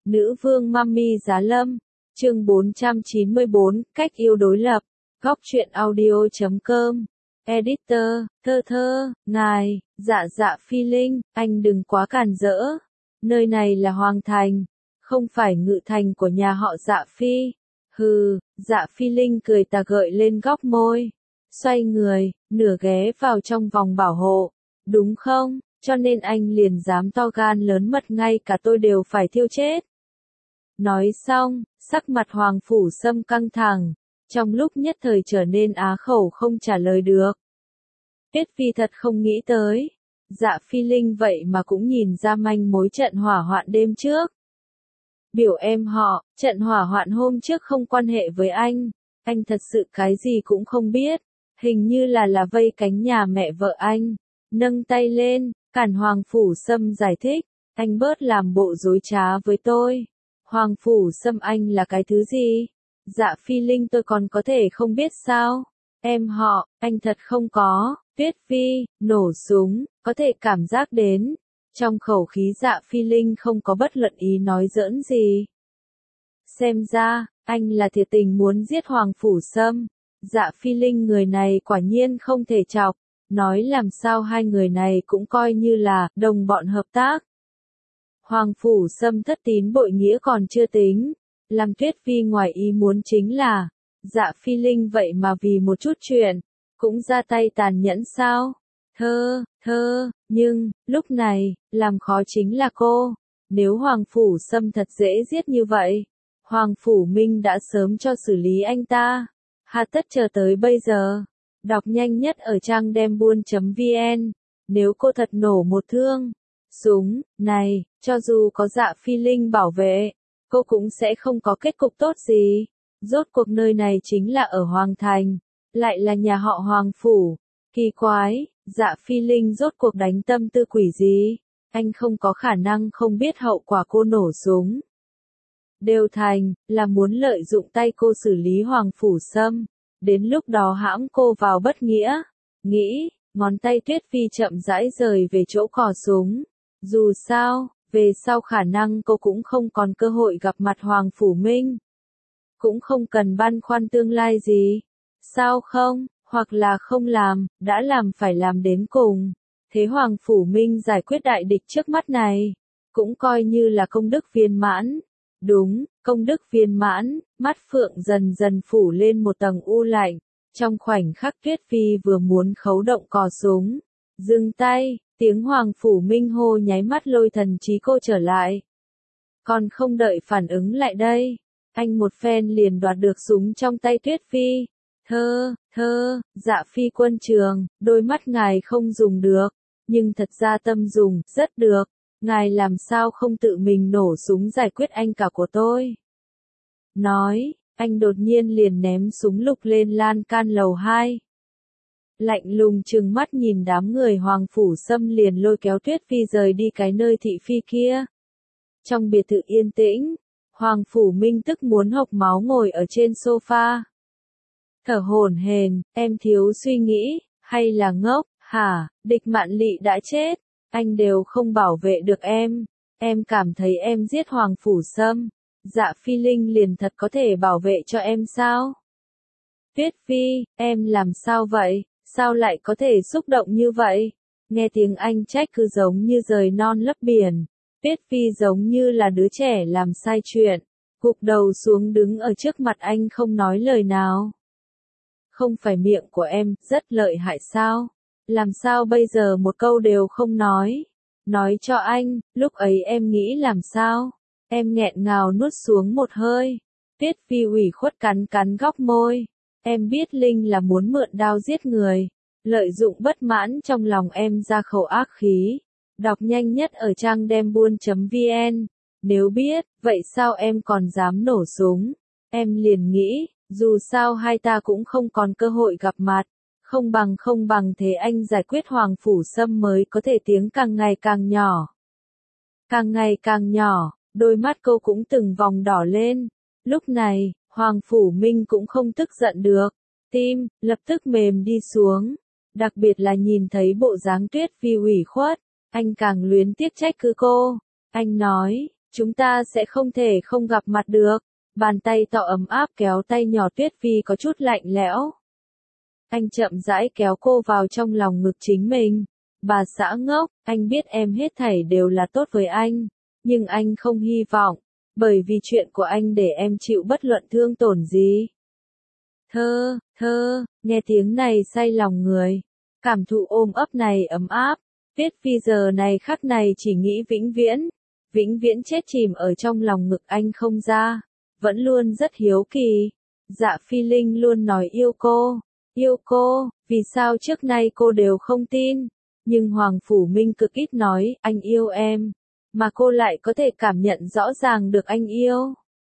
Nữ vương Mami Giá Lâm, chương 494, cách yêu đối lập, góc truyện audio.com, editor, ngài, dạ Phi Linh, anh đừng quá cản rỡ, nơi này là Hoàng Thành, không phải ngự thành của nhà họ Dạ Phi, Dạ Phi Linh cười tà gợi lên góc môi, xoay người, nửa ghé vào trong vòng bảo hộ, đúng không, cho nên anh liền dám to gan lớn mật ngay cả tôi đều phải thiêu chết. Nói xong, sắc mặt Hoàng Phủ Sâm căng thẳng, trong lúc nhất thời trở nên á khẩu không trả lời được. Tuyết Phi thật không nghĩ tới, Dạ Phi Linh vậy mà cũng nhìn ra manh mối trận hỏa hoạn đêm trước. Biểu em họ, trận hỏa hoạn hôm trước không quan hệ với anh thật sự cái gì cũng không biết, hình như là vây cánh nhà mẹ vợ anh, nâng tay lên, cản Hoàng Phủ Sâm giải thích, anh bớt làm bộ dối trá với tôi. Hoàng Phủ Sâm anh là cái thứ gì? Dạ Phi Linh tôi còn có thể không biết sao? Em họ, anh thật không có, Tuyết Phi, nổ súng, có thể cảm giác đến. Trong khẩu khí Dạ Phi Linh không có bất luận ý nói giỡn gì. Xem ra, anh là thiệt tình muốn giết Hoàng Phủ Sâm. Dạ Phi Linh người này quả nhiên không thể chọc, nói làm sao hai người này cũng coi như là đồng bọn hợp tác. Hoàng Phủ Sâm thất tín bội nghĩa còn chưa tính, làm Tuyết Phi ngoài ý muốn chính là, Dạ Phi Linh vậy mà vì một chút chuyện, cũng ra tay tàn nhẫn sao? Nhưng, lúc này, làm khó chính là cô, nếu Hoàng Phủ Sâm thật dễ giết như vậy, Hoàng Phủ Minh đã sớm cho xử lý anh ta, hà tất chờ tới bây giờ, đọc nhanh nhất ở trang dembuôn.vn, nếu cô thật nổ một thương. Súng, này, cho dù có Dạ Phi Linh bảo vệ, cô cũng sẽ không có kết cục tốt gì. Rốt cuộc nơi này chính là ở Hoàng Thành, lại là nhà họ Hoàng Phủ. Kỳ quái, Dạ Phi Linh rốt cuộc đánh tâm tư quỷ gì? Anh không có khả năng không biết hậu quả cô nổ súng. Đều thành, là muốn lợi dụng tay cô xử lý Hoàng Phủ Sâm. Đến lúc đó hãm cô vào bất nghĩa. Nghĩ, ngón tay Tuyết Phi chậm rãi rời về chỗ cò súng. Dù sao, về sau khả năng cô cũng không còn cơ hội gặp mặt Hoàng Phủ Minh. Cũng không cần băn khoăn tương lai gì. Sao không, hoặc là không làm, đã làm phải làm đến cùng. Thế Hoàng Phủ Minh giải quyết đại địch trước mắt này, cũng coi như là công đức viên mãn. Đúng, công đức viên mãn, mắt Phượng dần dần phủ lên một tầng u lạnh. Trong khoảnh khắc Tuyết Phi vừa muốn khấu động cò súng, dừng tay. Tiếng Hoàng Phủ Minh hô nháy mắt lôi thần trí cô trở lại. Còn không đợi phản ứng lại đây, anh một phen liền đoạt được súng trong tay Tuyết Phi. Dạ Phi quân trường, đôi mắt ngài không dùng được, nhưng thật ra tâm dùng, rất được. Ngài làm sao không tự mình nổ súng giải quyết anh cả của tôi. Nói, anh đột nhiên liền ném súng lục lên lan can lầu 2. Lạnh lùng trừng mắt nhìn đám người Hoàng Phủ Sâm liền lôi kéo Tuyết Phi rời đi cái nơi thị phi kia. Trong biệt thự yên tĩnh, Hoàng Phủ Minh tức muốn hộc máu ngồi ở trên sofa. Thở hổn hển, em thiếu suy nghĩ, hay là ngốc, hả, Địch Mạn Lị đã chết, anh đều không bảo vệ được em cảm thấy em giết Hoàng Phủ Sâm, Dạ Phi Linh liền thật có thể bảo vệ cho em sao? Tuyết Phi, em làm sao vậy? Sao lại có thể xúc động như vậy? Nghe tiếng anh trách cứ giống như rời non lấp biển. Tuyết Phi giống như là đứa trẻ làm sai chuyện. Gục đầu xuống đứng ở trước mặt anh không nói lời nào. Không phải miệng của em rất lợi hại sao? Làm sao bây giờ một câu đều không nói? Nói cho anh, lúc ấy em nghĩ làm sao? Em nghẹn ngào nuốt xuống một hơi. Tuyết Phi ủy khuất cắn góc môi. Em biết Linh là muốn mượn đao giết người, lợi dụng bất mãn trong lòng em ra khẩu ác khí. Đọc nhanh nhất ở trang dembuôn.vn. Nếu biết, vậy sao em còn dám nổ súng? Em liền nghĩ, dù sao hai ta cũng không còn cơ hội gặp mặt. Không bằng thế anh giải quyết Hoàng Phủ Sâm mới có thể tiếng càng ngày càng nhỏ. Càng ngày càng nhỏ, đôi mắt cô cũng từng vòng đỏ lên. Lúc này, Hoàng Phủ Minh cũng không tức giận được, tim lập tức mềm đi xuống, đặc biệt là nhìn thấy bộ dáng Tuyết Phi ủy khuất, anh càng luyến tiếc trách cứ cô. Anh nói, Chúng ta sẽ không thể không gặp mặt được. Bàn tay to ấm áp kéo tay nhỏ Tuyết Phi có chút lạnh lẽo. Anh chậm rãi kéo cô vào trong lòng ngực chính mình. Bà xã ngốc, anh biết em hết thảy đều là tốt với anh. Nhưng anh không hy vọng, bởi vì chuyện của anh để em chịu bất luận thương tổn gì. Thơ, nghe tiếng này say lòng người. Cảm thụ ôm ấp này ấm áp. Tuyết Phi giờ này khắc này chỉ nghĩ vĩnh viễn chết chìm ở trong lòng ngực anh không ra. Vẫn luôn rất hiếu kỳ. Dạ Phi Linh luôn nói yêu cô, vì sao trước nay cô đều không tin. Nhưng Hoàng Phủ Minh cực ít nói, anh yêu em, mà cô lại có thể cảm nhận rõ ràng được anh yêu.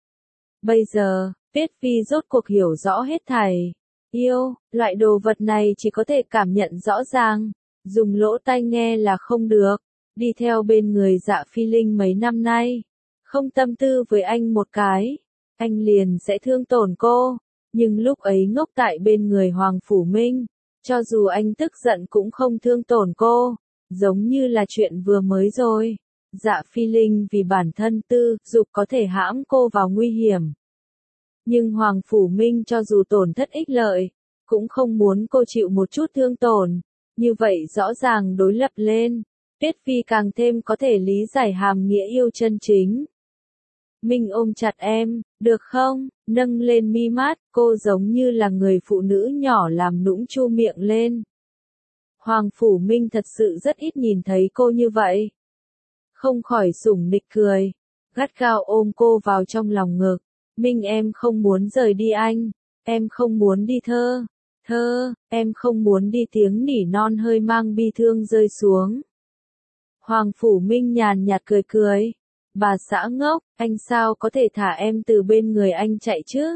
Bây giờ, Tuyết Phi rốt cuộc hiểu rõ hết thảy. Yêu, loại đồ vật này chỉ có thể cảm nhận rõ ràng, dùng lỗ tai nghe là không được. Đi theo bên người Dạ Phi Linh mấy năm nay, không tâm tư với anh một cái, anh liền sẽ thương tổn cô. Nhưng lúc ấy ngốc tại bên người Hoàng Phủ Minh, cho dù anh tức giận cũng không thương tổn cô, giống như là chuyện vừa mới rồi. Dạ Phi Linh vì bản thân tư dục có thể hãm cô vào nguy hiểm. Nhưng Hoàng Phủ Minh cho dù tổn thất ích lợi, cũng không muốn cô chịu một chút thương tổn. Như vậy rõ ràng đối lập lên, Tuyết Phi càng thêm có thể lý giải hàm nghĩa yêu chân chính. Minh ôm chặt em, được không? Nâng lên mi mắt, cô giống như là người phụ nữ nhỏ làm nũng chu miệng lên. Hoàng Phủ Minh thật sự rất ít nhìn thấy cô như vậy. Không khỏi sủng nịch cười, gắt gao ôm cô vào trong lòng ngực. Minh em không muốn rời đi anh, em không muốn đi thơ, em không muốn đi tiếng nỉ non hơi mang bi thương rơi xuống. Hoàng Phủ Minh nhàn nhạt cười. Bà xã ngốc, anh sao có thể thả em từ bên người anh chạy chứ?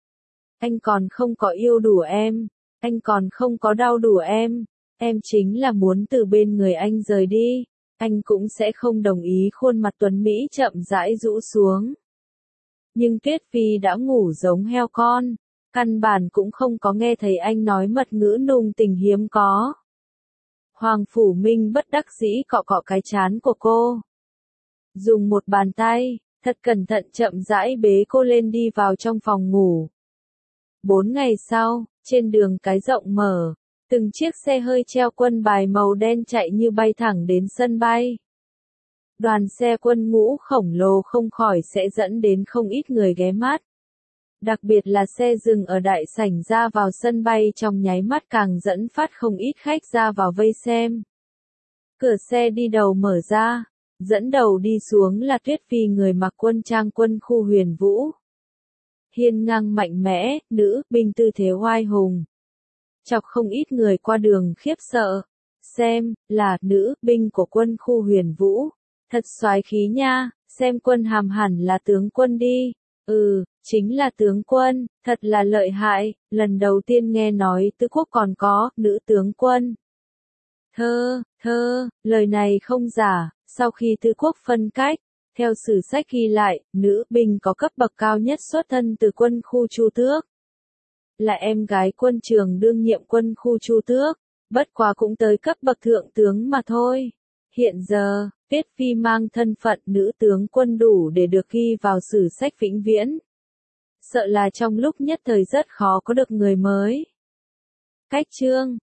Anh còn không có yêu đủ em, anh còn không có đau đủ em chính là muốn từ bên người anh rời đi, anh cũng sẽ không đồng ý. Khuôn mặt tuấn Mỹ chậm rãi rũ xuống. Nhưng Tuyết Phi đã ngủ giống heo con, căn bản cũng không có nghe thấy anh nói mật ngữ nùng tình hiếm có. Hoàng Phủ Minh bất đắc dĩ cọ cọ cái trán của cô. Dùng một bàn tay, thật cẩn thận chậm rãi bế cô lên đi vào trong phòng ngủ. 4 ngày sau, trên đường cái rộng mở, từng chiếc xe hơi treo quân bài màu đen chạy như bay thẳng đến sân bay. Đoàn xe quân ngũ khổng lồ không khỏi sẽ dẫn đến không ít người ghé mắt. Đặc biệt là xe dừng ở đại sảnh ra vào sân bay trong nháy mắt càng dẫn phát không ít khách ra vào vây xem. Cửa xe đi đầu mở ra. Dẫn đầu đi xuống là Tuyết Phi người mặc quân trang quân khu Huyền Vũ. Hiên ngang mạnh mẽ, nữ binh tư thế oai hùng. Chọc không ít người qua đường khiếp sợ. Xem, là nữ binh của quân khu Huyền Vũ. Thật soái khí nha, xem quân hàm hẳn là tướng quân đi. Chính là tướng quân, thật là lợi hại, lần đầu tiên nghe nói Tứ Quốc còn có nữ tướng quân. Thơ, lời này không giả. Sau khi Tứ Quốc phân cách, theo sử sách ghi lại, nữ binh có cấp bậc cao nhất xuất thân từ quân khu Chu Tước. Là em gái quân trường đương nhiệm quân khu Chu Tước, bất quá cũng tới cấp bậc thượng tướng mà thôi. Hiện giờ, Tuyết Phi mang thân phận nữ tướng quân đủ để được ghi vào sử sách vĩnh viễn. Sợ là trong lúc nhất thời rất khó có được người mới. Cách chương